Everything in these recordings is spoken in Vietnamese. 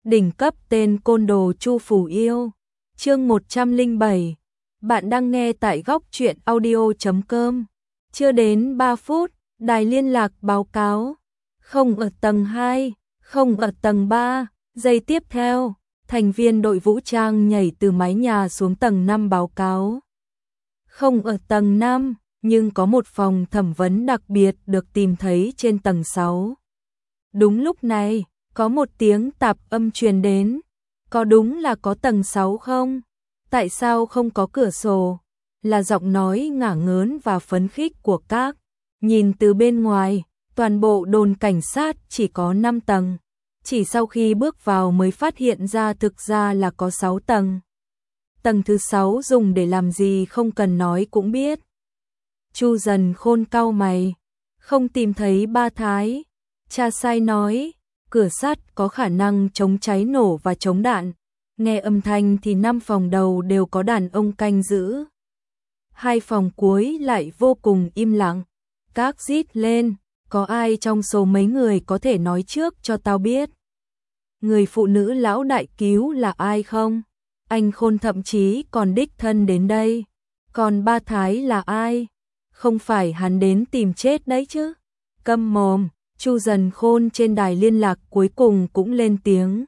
Đỉnh cấp tên côn đồ Chu Phủ Yêu. Chương 107. Bạn đang nghe tại góc truyện audio.com. Chưa đến 3 phút, đài liên lạc báo cáo. Không ở tầng 2, không ở tầng 3. Giây tiếp theo, thành viên đội vũ trang nhảy từ mái nhà xuống tầng 5 báo cáo. Không ở tầng 5, nhưng có một phòng thẩm vấn đặc biệt được tìm thấy trên tầng 6. Đúng lúc này, có một tiếng tạp âm truyền đến. Có đúng là có tầng 6 không? Tại sao không có cửa sổ? Là giọng nói ngả ngớn và phấn khích của các. Nhìn từ bên ngoài, toàn bộ đồn cảnh sát chỉ có 5 tầng. Chỉ sau khi bước vào mới phát hiện ra thực ra là có 6 tầng. Tầng thứ 6 dùng để làm gì không cần nói cũng biết. Chu Dần Khôn cau mày. Không tìm thấy Ba Thái. Cha sai nói, cửa sắt có khả năng chống cháy nổ và chống đạn. Nghe âm thanh thì 5 phòng đầu đều có đàn ông canh giữ. 2 phòng cuối lại vô cùng im lặng. Các rít lên, có ai trong số mấy người có thể nói trước cho tao biết? Người phụ nữ lão đại cứu là ai không? Anh Khôn thậm chí còn đích thân đến đây. Còn Ba Thái là ai? Không phải hắn đến tìm chết đấy chứ? Câm mồm. Chu Dần Khôn trên đài liên lạc cuối cùng cũng lên tiếng.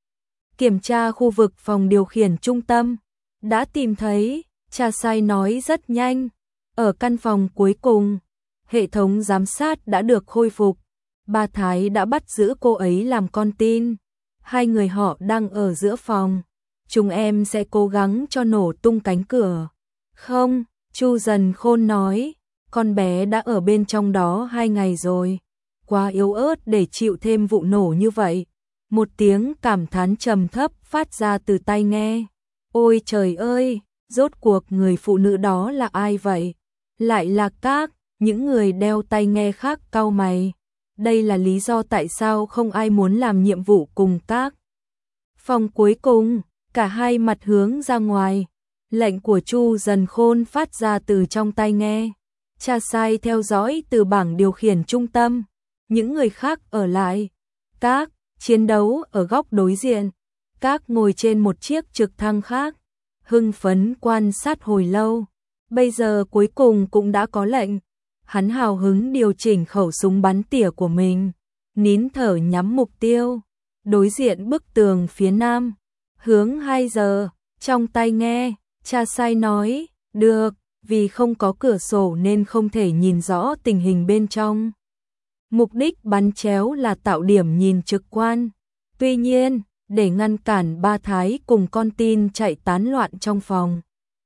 Kiểm tra khu vực phòng điều khiển trung tâm. Đã tìm thấy, cha sai nói rất nhanh. Ở căn phòng cuối cùng, hệ thống giám sát đã được khôi phục. Ba Thái đã bắt giữ cô ấy làm con tin. 2 người họ đang ở giữa phòng. Chúng em sẽ cố gắng cho nổ tung cánh cửa. Không, Chu Dần Khôn nói, con bé đã ở bên trong đó 2 ngày rồi. Quá yếu ớt để chịu thêm vụ nổ như vậy. Một tiếng cảm thán trầm thấp phát ra từ tai nghe. Ôi trời ơi, rốt cuộc người phụ nữ đó là ai vậy? Lại là các, những người đeo tai nghe khác cau mày. Đây là lý do tại sao không ai muốn làm nhiệm vụ cùng các. Phòng cuối cùng, cả hai mặt hướng ra ngoài. Lệnh của Chu Dần Khôn phát ra từ trong tai nghe. Cha sai theo dõi từ bảng điều khiển trung tâm. Những người khác ở lại. Các chiến đấu ở góc đối diện. Các ngồi trên một chiếc trực thăng khác. Hưng phấn quan sát hồi lâu. Bây giờ cuối cùng cũng đã có lệnh. Hắn hào hứng điều chỉnh khẩu súng bắn tỉa của mình. Nín thở nhắm mục tiêu. Đối diện bức tường phía nam. Hướng 2 giờ. Trong tai nghe, cha sai nói, được, vì không có cửa sổ nên không thể nhìn rõ tình hình bên trong. Mục đích bắn chéo là tạo điểm nhìn trực quan. Tuy nhiên, để ngăn cản Ba Thái cùng con tin chạy tán loạn trong phòng.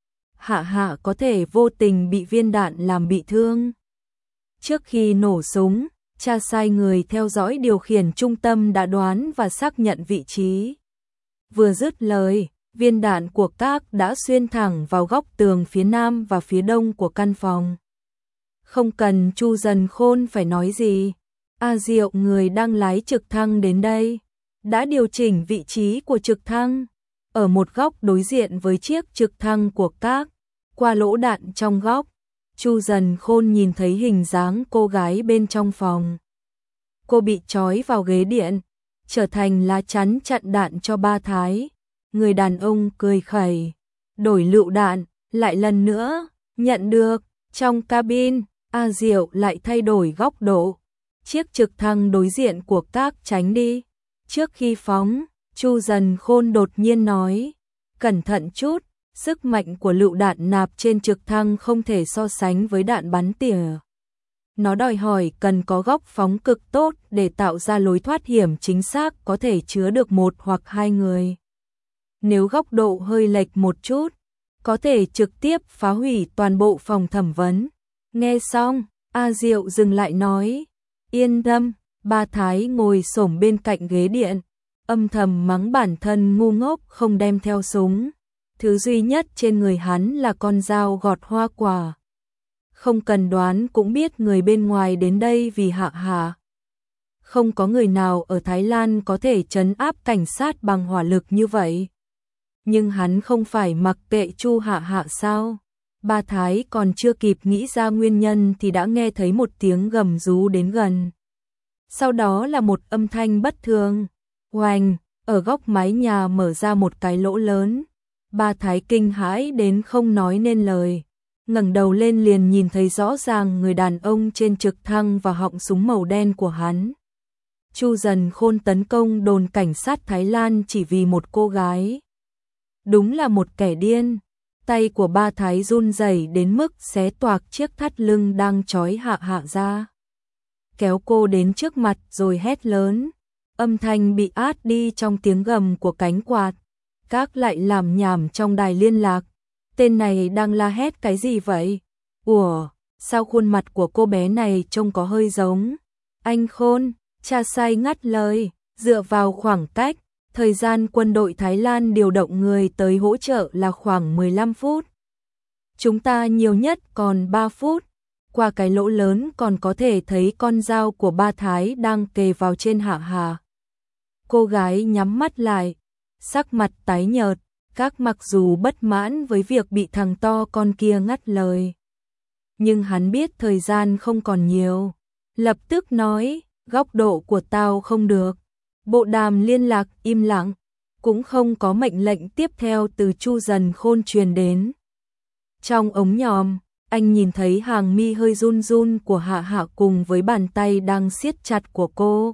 Hạ Hạ có thể vô tình bị viên đạn làm bị thương. Trước khi nổ súng, cha sai người theo dõi điều khiển trung tâm đã đoán và xác nhận vị trí. Vừa dứt lời, viên đạn của các đã xuyên thẳng vào góc tường phía nam và phía đông của căn phòng. Không cần Chu Dần Khôn phải nói gì. A Diệu người đang lái trực thăng đến đây. Đã điều chỉnh vị trí của trực thăng. Ở một góc đối diện với chiếc trực thăng của các. Qua lỗ đạn trong góc, Chu Dần Khôn nhìn thấy hình dáng cô gái bên trong phòng. Cô bị trói vào ghế điện, trở thành lá chắn chặn đạn cho Ba Thái. Người đàn ông cười khẩy. Đổi lựu đạn, lại lần nữa, nhận được. Trong cabin, A Diệu lại thay đổi góc độ. Chiếc trực thăng đối diện của các tránh đi. Trước khi phóng, Chu Dần Khôn đột nhiên nói. Cẩn thận chút, sức mạnh của lựu đạn nạp trên trực thăng không thể so sánh với đạn bắn tỉa. Nó đòi hỏi cần có góc phóng cực tốt để tạo ra lối thoát hiểm chính xác có thể chứa được 1 hoặc 2 người. Nếu góc độ hơi lệch một chút, có thể trực tiếp phá hủy toàn bộ phòng thẩm vấn. Nghe xong, A Diệu dừng lại nói. Yên tâm, Ba Thái ngồi xổm bên cạnh ghế điện. Âm thầm mắng bản thân ngu ngốc không đem theo súng. Thứ duy nhất trên người hắn là con dao gọt hoa quả. Không cần đoán cũng biết người bên ngoài đến đây vì Hạ Hạ. Không có người nào ở Thái Lan có thể trấn áp cảnh sát bằng hỏa lực như vậy. Nhưng hắn không phải mặc kệ Chu Hạ Hạ sao? Ba Thái còn chưa kịp nghĩ ra nguyên nhân thì đã nghe thấy một tiếng gầm rú đến gần. Sau đó là một âm thanh bất thường. Oanh, ở góc mái nhà mở ra một cái lỗ lớn. Ba Thái kinh hãi đến không nói nên lời, ngẩng đầu lên liền nhìn thấy rõ ràng người đàn ông trên trực thăng và họng súng màu đen của hắn. Chu Dần Khôn tấn công đồn cảnh sát Thái Lan chỉ vì một cô gái. Đúng là một kẻ điên. Tay của Ba Thái run rẩy đến mức xé toạc chiếc thắt lưng đang trói Hạ Hạ ra. Kéo cô đến trước mặt rồi hét lớn. Âm thanh bị át đi trong tiếng gầm của cánh quạt. Các lại làm nhảm trong đài liên lạc. Tên này đang la hét cái gì vậy? Ủa, sao khuôn mặt của cô bé này trông có hơi giống? Anh Khôn, cha sai ngắt lời, dựa vào khoảng cách, thời gian quân đội Thái Lan điều động người tới hỗ trợ là khoảng 15 phút. Chúng ta nhiều nhất còn 3 phút. Qua cái lỗ lớn còn có thể thấy con dao của Ba Thái đang kề vào trên Hạ Hạ. Cô gái nhắm mắt lại, sắc mặt tái nhợt, các mặc dù bất mãn với việc bị thằng to con kia ngắt lời. Nhưng hắn biết thời gian không còn nhiều, lập tức nói, góc độ của tao không được. Bộ đàm liên lạc im lặng, cũng không có mệnh lệnh tiếp theo từ Chu Dần Khôn truyền đến. Trong ống nhòm, anh nhìn thấy hàng mi hơi run run của Hạ Hạ cùng với bàn tay đang siết chặt của cô.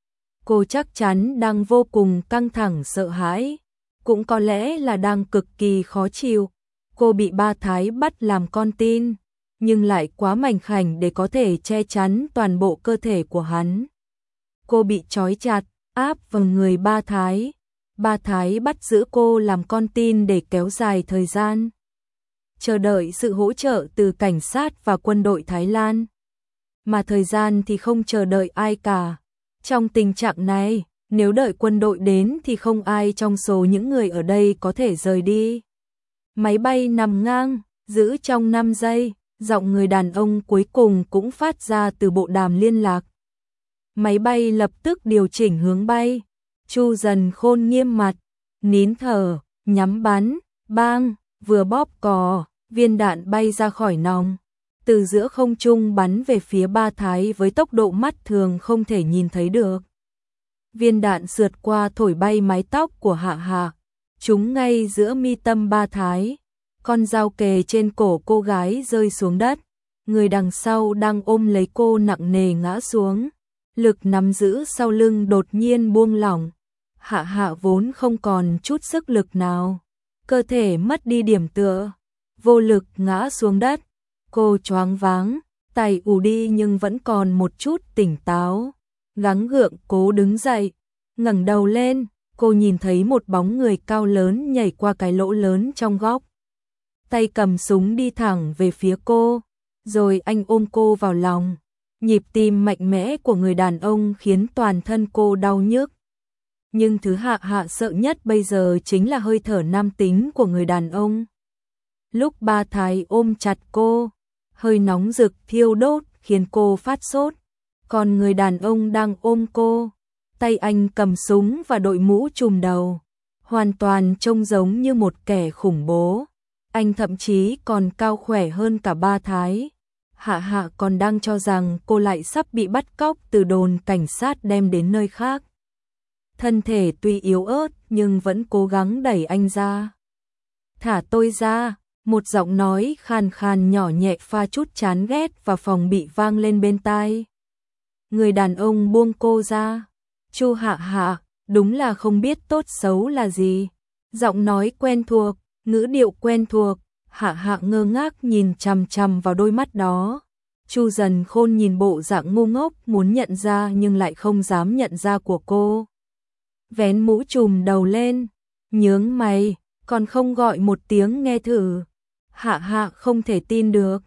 Cô chắc chắn đang vô cùng căng thẳng sợ hãi, cũng có lẽ là đang cực kỳ khó chịu. Cô bị Ba Thái bắt làm con tin, nhưng lại quá mảnh khảnh để có thể che chắn toàn bộ cơ thể của hắn. Cô bị trói chặt, áp vào người Ba Thái. Ba Thái bắt giữ cô làm con tin để kéo dài thời gian, chờ đợi sự hỗ trợ từ cảnh sát và quân đội Thái Lan. Mà thời gian thì không chờ đợi ai cả. Trong tình trạng này, nếu đợi quân đội đến thì không ai trong số những người ở đây có thể rời đi. Máy bay nằm ngang, giữ trong 5 giây, giọng người đàn ông cuối cùng cũng phát ra từ bộ đàm liên lạc. Máy bay lập tức điều chỉnh hướng bay. Chu Dần Khôn nghiêm mặt, nín thở, nhắm bắn, bang, vừa bóp cò, viên đạn bay ra khỏi nòng, từ giữa không trung bắn về phía Ba Thái với tốc độ mắt thường không thể nhìn thấy được. Viên đạn sượt qua thổi bay mái tóc của Hạ Hạ, trúng ngay giữa mi tâm Ba Thái. Con dao kề trên cổ cô gái rơi xuống đất, người đằng sau đang ôm lấy cô nặng nề ngã xuống. Lực nắm giữ sau lưng đột nhiên buông lỏng. Hạ Hạ vốn không còn chút sức lực nào, cơ thể mất đi điểm tựa, vô lực ngã xuống đất. Cô choáng váng, tay ù đi nhưng vẫn còn một chút tỉnh táo, gắng gượng cố đứng dậy, ngẩng đầu lên, cô nhìn thấy một bóng người cao lớn nhảy qua cái lỗ lớn trong góc. Tay cầm súng đi thẳng về phía cô, rồi anh ôm cô vào lòng. Nhịp tim mạnh mẽ của người đàn ông khiến toàn thân cô đau nhức. Nhưng thứ Hạ Hạ sợ nhất bây giờ chính là hơi thở nam tính của người đàn ông. Lúc Ba Thái ôm chặt cô, hơi nóng rực thiêu đốt khiến cô phát sốt. Còn người đàn ông đang ôm cô, tay anh cầm súng và đội mũ trùm đầu, hoàn toàn trông giống như một kẻ khủng bố. Anh thậm chí còn cao khỏe hơn cả Ba Thái. Hạ Hạ còn đang cho rằng cô lại sắp bị bắt cóc từ đồn cảnh sát đem đến nơi khác. Thân thể tuy yếu ớt nhưng vẫn cố gắng đẩy anh ra. Thả tôi ra, một giọng nói khàn khàn nhỏ nhẹ pha chút chán ghét và phòng bị vang lên bên tai. Người đàn ông buông cô ra. Chu Hạ Hạ, đúng là không biết tốt xấu là gì. Giọng nói quen thuộc, ngữ điệu quen thuộc. Hạ Hạ ngơ ngác nhìn chằm chằm vào đôi mắt đó. Chu Dần Khôn nhìn bộ dạng ngu ngốc muốn nhận ra nhưng lại không dám nhận ra của cô. Vén mũ trùm đầu lên, nhướng mày, còn không gọi một tiếng nghe thử. Hạ Hạ không thể tin được.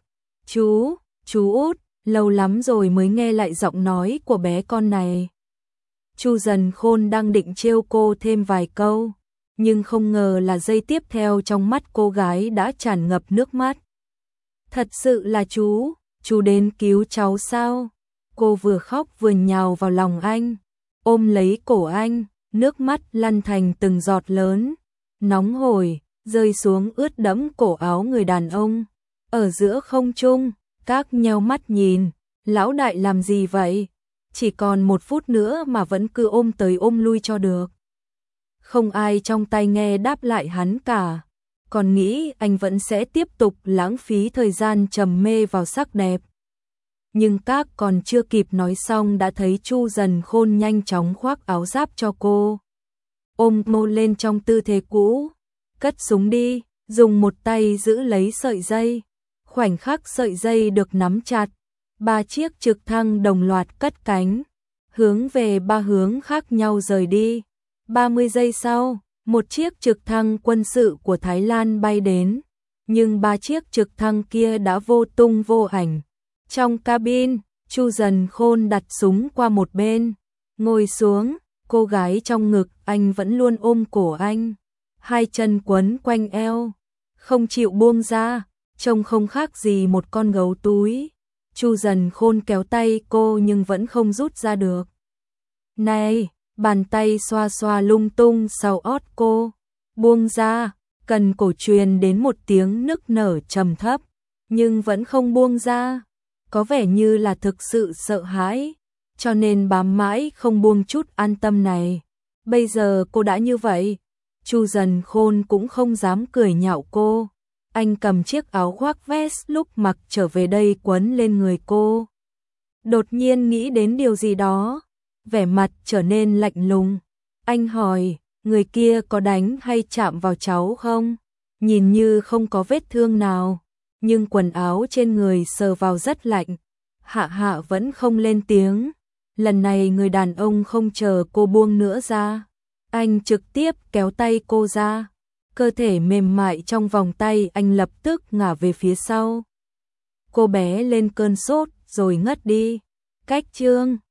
Chú út, lâu lắm rồi mới nghe lại giọng nói của bé con này. Chu Dần Khôn đang định trêu cô thêm vài câu, nhưng không ngờ là giây tiếp theo trong mắt cô gái đã tràn ngập nước mắt. Thật sự là chú đến cứu cháu sao? Cô vừa khóc vừa nhào vào lòng anh, ôm lấy cổ anh, nước mắt lăn thành từng giọt lớn, nóng hổi, rơi xuống ướt đẫm cổ áo người đàn ông. Ở giữa không trung, các nheo mắt nhìn, lão đại làm gì vậy? Chỉ còn 1 phút nữa mà vẫn cứ ôm tới ôm lui cho được. Không ai trong tai nghe đáp lại hắn cả. Còn nghĩ anh vẫn sẽ tiếp tục lãng phí thời gian trầm mê vào sắc đẹp. Nhưng các còn chưa kịp nói xong đã thấy Chu Dần Khôn nhanh chóng khoác áo giáp cho cô. Ôm cô lên trong tư thế cũ, cất súng đi, dùng một tay giữ lấy sợi dây. Khoảnh khắc sợi dây được nắm chặt, 3 chiếc trực thăng đồng loạt cất cánh, hướng về 3 hướng khác nhau rời đi. 30 giây sau, một chiếc trực thăng quân sự của Thái Lan bay đến, nhưng 3 chiếc trực thăng kia đã vô tung vô ảnh. Trong cabin, Chu Dần Khôn đặt súng qua một bên, ngồi xuống, cô gái trong ngực anh vẫn luôn ôm cổ anh, hai chân quấn quanh eo, không chịu buông ra, trông không khác gì một con gấu túi. Chu Dần Khôn kéo tay cô nhưng vẫn không rút ra được. Này, bàn tay xoa xoa lung tung sau ót cô, buông ra, cần cổ truyền đến một tiếng nức nở trầm thấp, nhưng vẫn không buông ra. Có vẻ như là thực sự sợ hãi, cho nên bám mãi không buông chút an tâm này. Bây giờ cô đã như vậy, Chu Dần Khôn cũng không dám cười nhạo cô. Anh cầm chiếc áo khoác vest lúc mặc trở về đây quấn lên người cô. Đột nhiên nghĩ đến điều gì đó, vẻ mặt trở nên lạnh lùng. Anh hỏi, người kia có đánh hay chạm vào cháu không? Nhìn như không có vết thương nào, nhưng quần áo trên người sờ vào rất lạnh. Hạ Hạ vẫn không lên tiếng. Lần này người đàn ông không chờ cô buông nữa ra, anh trực tiếp kéo tay cô ra. Cơ thể mềm mại trong vòng tay anh lập tức ngả về phía sau. Cô bé lên cơn sốt rồi ngất đi. Cách chương